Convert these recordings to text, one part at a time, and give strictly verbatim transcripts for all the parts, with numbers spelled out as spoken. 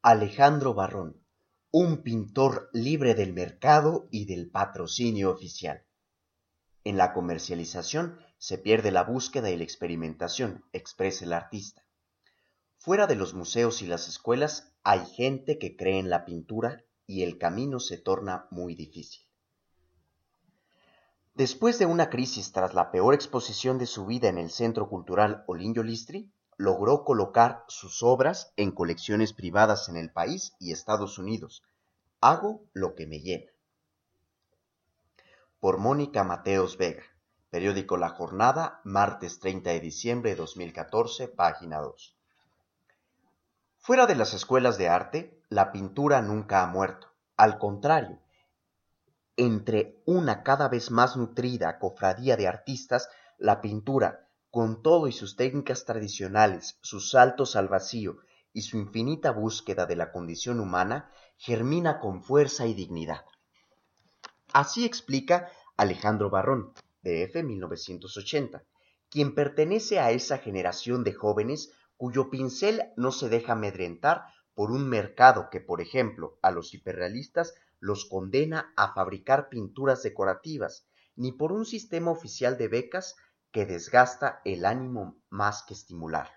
Alejandro Barrón, un pintor libre del mercado y del patrocinio oficial. En la comercialización se pierde la búsqueda y la experimentación, expresa el artista. Fuera de los museos y las escuelas hay gente que cree en la pintura y el camino se torna muy difícil. Después de una crisis tras la peor exposición de su vida en el Centro Cultural Olinjo Listri, logró colocar sus obras en colecciones privadas en el país y Estados Unidos. Hago lo que me llena. Por Mónica Mateos Vega, periódico La Jornada, martes treinta de diciembre de dos mil catorce, página dos. Fuera de las escuelas de arte, la pintura nunca ha muerto. Al contrario, entre una cada vez más nutrida cofradía de artistas, la pintura, con todo y sus técnicas tradicionales, sus saltos al vacío y su infinita búsqueda de la condición humana, germina con fuerza y dignidad. Así explica Alejandro Barrón, D F mil novecientos ochenta, quien pertenece a esa generación de jóvenes cuyo pincel no se deja amedrentar por un mercado que, por ejemplo, a los hiperrealistas los condena a fabricar pinturas decorativas, ni por un sistema oficial de becas que desgasta el ánimo más que estimularlo.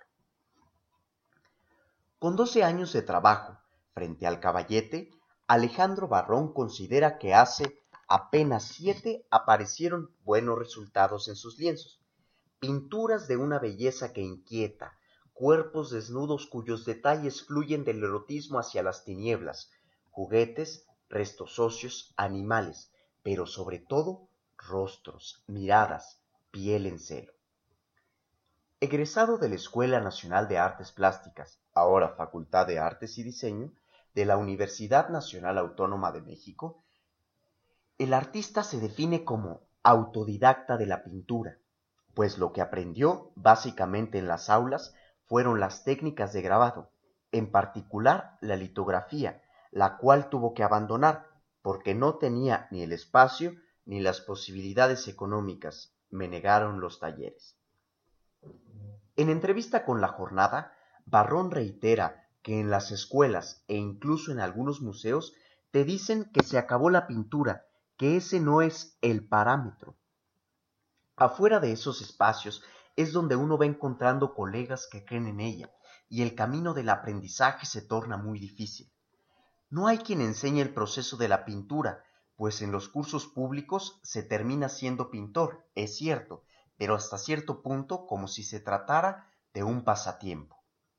Con doce años de trabajo frente al caballete, Alejandro Barrón considera que hace apenas siete aparecieron buenos resultados en sus lienzos. Pinturas de una belleza que inquieta, cuerpos desnudos cuyos detalles fluyen del erotismo hacia las tinieblas, juguetes, restos óseos, animales, pero sobre todo rostros, miradas, piel en celo. Egresado de la Escuela Nacional de Artes Plásticas, ahora Facultad de Artes y Diseño, de la Universidad Nacional Autónoma de México, el artista se define como autodidacta de la pintura, pues lo que aprendió básicamente en las aulas fueron las técnicas de grabado, en particular la litografía, la cual tuvo que abandonar porque no tenía ni el espacio ni las posibilidades económicas, me negaron los talleres. En entrevista con La Jornada, Barrón reitera que en las escuelas e incluso en algunos museos te dicen que se acabó la pintura, que ese no es el parámetro. Afuera de esos espacios es donde uno va encontrando colegas que creen en ella y el camino del aprendizaje se torna muy difícil. No hay quien enseñe el proceso de la pintura, pues en los cursos públicos se termina siendo pintor, es cierto, pero hasta cierto punto como si se tratara de un pasatiempo.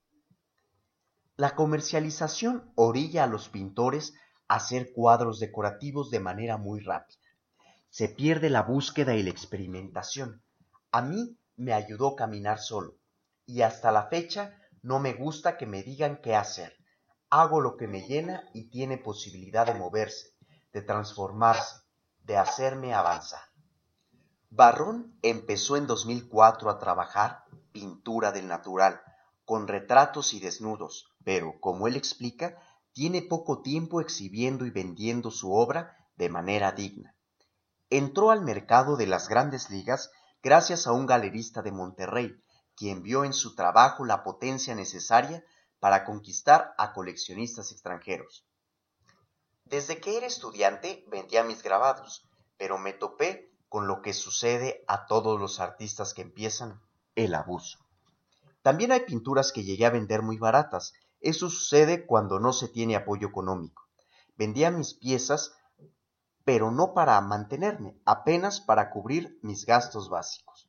La comercialización orilla a los pintores a hacer cuadros decorativos de manera muy rápida. Se pierde la búsqueda y la experimentación. A mí me ayudó caminar solo, y hasta la fecha no me gusta que me digan qué hacer. Hago lo que me llena y tiene posibilidad de moverse, de transformarse, de hacerme avanzar. Barrón empezó en dos mil cuatro a trabajar pintura del natural, con retratos y desnudos, pero, como él explica, tiene poco tiempo exhibiendo y vendiendo su obra de manera digna. Entró al mercado de las grandes ligas gracias a un galerista de Monterrey, quien vio en su trabajo la potencia necesaria para conquistar a coleccionistas extranjeros. Desde que era estudiante vendía mis grabados, pero me topé con lo que sucede a todos los artistas que empiezan, el abuso. También hay pinturas que llegué a vender muy baratas. Eso sucede cuando no se tiene apoyo económico. Vendía mis piezas, pero no para mantenerme, apenas para cubrir mis gastos básicos.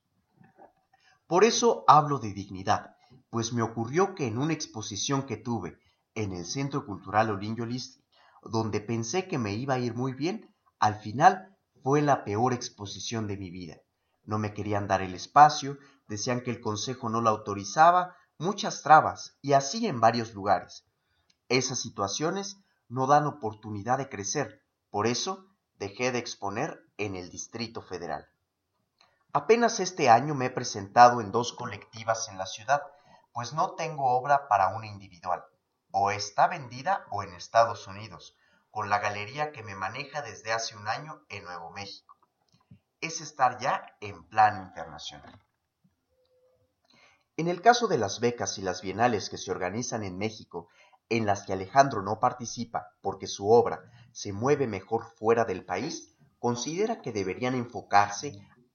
Por eso hablo de dignidad, pues me ocurrió que en una exposición que tuve en el Centro Cultural Olinjo Listri, donde pensé que me iba a ir muy bien, al final fue la peor exposición de mi vida. No me querían dar el espacio, decían que el consejo no lo autorizaba, muchas trabas, y así en varios lugares. Esas situaciones no dan oportunidad de crecer, por eso dejé de exponer en el Distrito Federal. Apenas este año me he presentado en dos colectivas en la ciudad, pues no tengo obra para una individual. O está vendida o en Estados Unidos, con la galería que me maneja desde hace un año en Nuevo México. Es estar ya en plano internacional. En el caso de las becas y las bienales que se organizan en México en las que Alejandro no participa porque su obra se mueve mejor fuera del país, considera que deberían enfocarse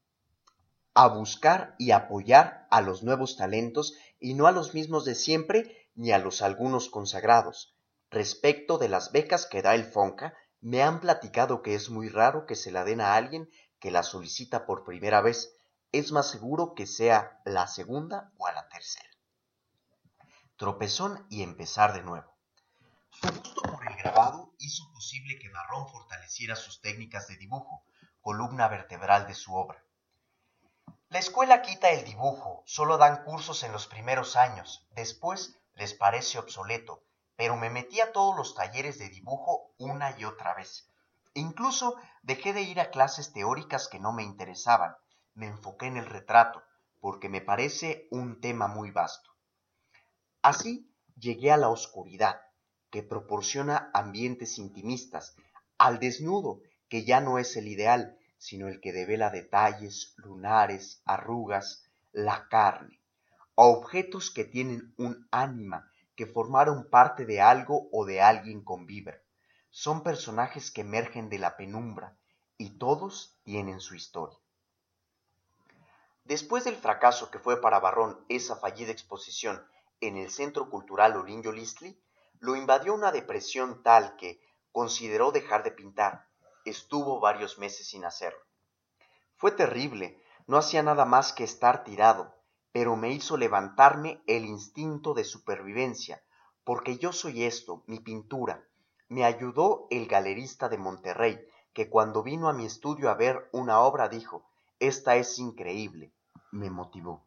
a buscar y apoyar a los nuevos talentos y no a los mismos de siempre ni a los algunos consagrados. Respecto de las becas que da el FONCA, me han platicado que es muy raro que se la den a alguien que la solicita por primera vez. Es más seguro que sea la segunda o a la tercera. Tropezón y empezar de nuevo. Su gusto por el grabado hizo posible que Barrón fortaleciera sus técnicas de dibujo, columna vertebral de su obra. La escuela quita el dibujo, solo dan cursos en los primeros años, después les parece obsoleto, pero me metí a todos los talleres de dibujo una y otra vez. Incluso dejé de ir a clases teóricas que no me interesaban, me enfoqué en el retrato, porque me parece un tema muy vasto. Así llegué a la oscuridad, que proporciona ambientes intimistas, al desnudo, que ya no es el ideal, sino el que devela detalles, lunares, arrugas, la carne, a objetos que tienen un ánima, que formaron parte de algo o de alguien con vida. Son personajes que emergen de la penumbra, y todos tienen su historia. Después del fracaso que fue para Barrón esa fallida exposición en el Centro Cultural Olinjo Listli, lo invadió una depresión tal que consideró dejar de pintar. Estuvo varios meses sin hacerlo. Fue terrible, no hacía nada más que estar tirado, pero me hizo levantarme el instinto de supervivencia, porque yo soy esto, mi pintura. Me ayudó el galerista de Monterrey, que cuando vino a mi estudio a ver una obra dijo, «Esta es increíble», me motivó.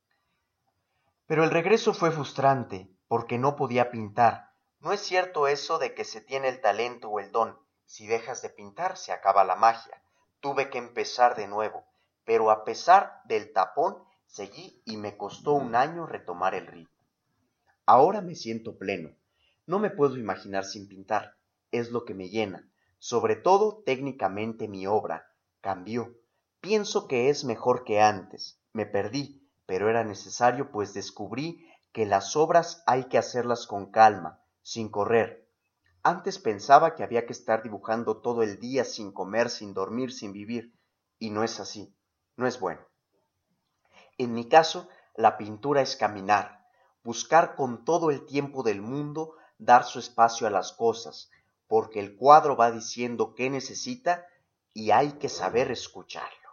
Pero el regreso fue frustrante, porque no podía pintar. No es cierto eso de que se tiene el talento o el don. Si dejas de pintar, se acaba la magia. Tuve que empezar de nuevo, pero a pesar del tapón, seguí y me costó un año retomar el ritmo. Ahora me siento pleno. No me puedo imaginar sin pintar. Es lo que me llena. Sobre todo, técnicamente mi obra cambió. Pienso que es mejor que antes. Me perdí, pero era necesario, pues descubrí que las obras hay que hacerlas con calma, sin correr. Antes pensaba que había que estar dibujando todo el día sin comer, sin dormir, sin vivir, y no es así, no es bueno. En mi caso, la pintura es caminar, buscar con todo el tiempo del mundo dar su espacio a las cosas, porque el cuadro va diciendo qué necesita y hay que saber escucharlo.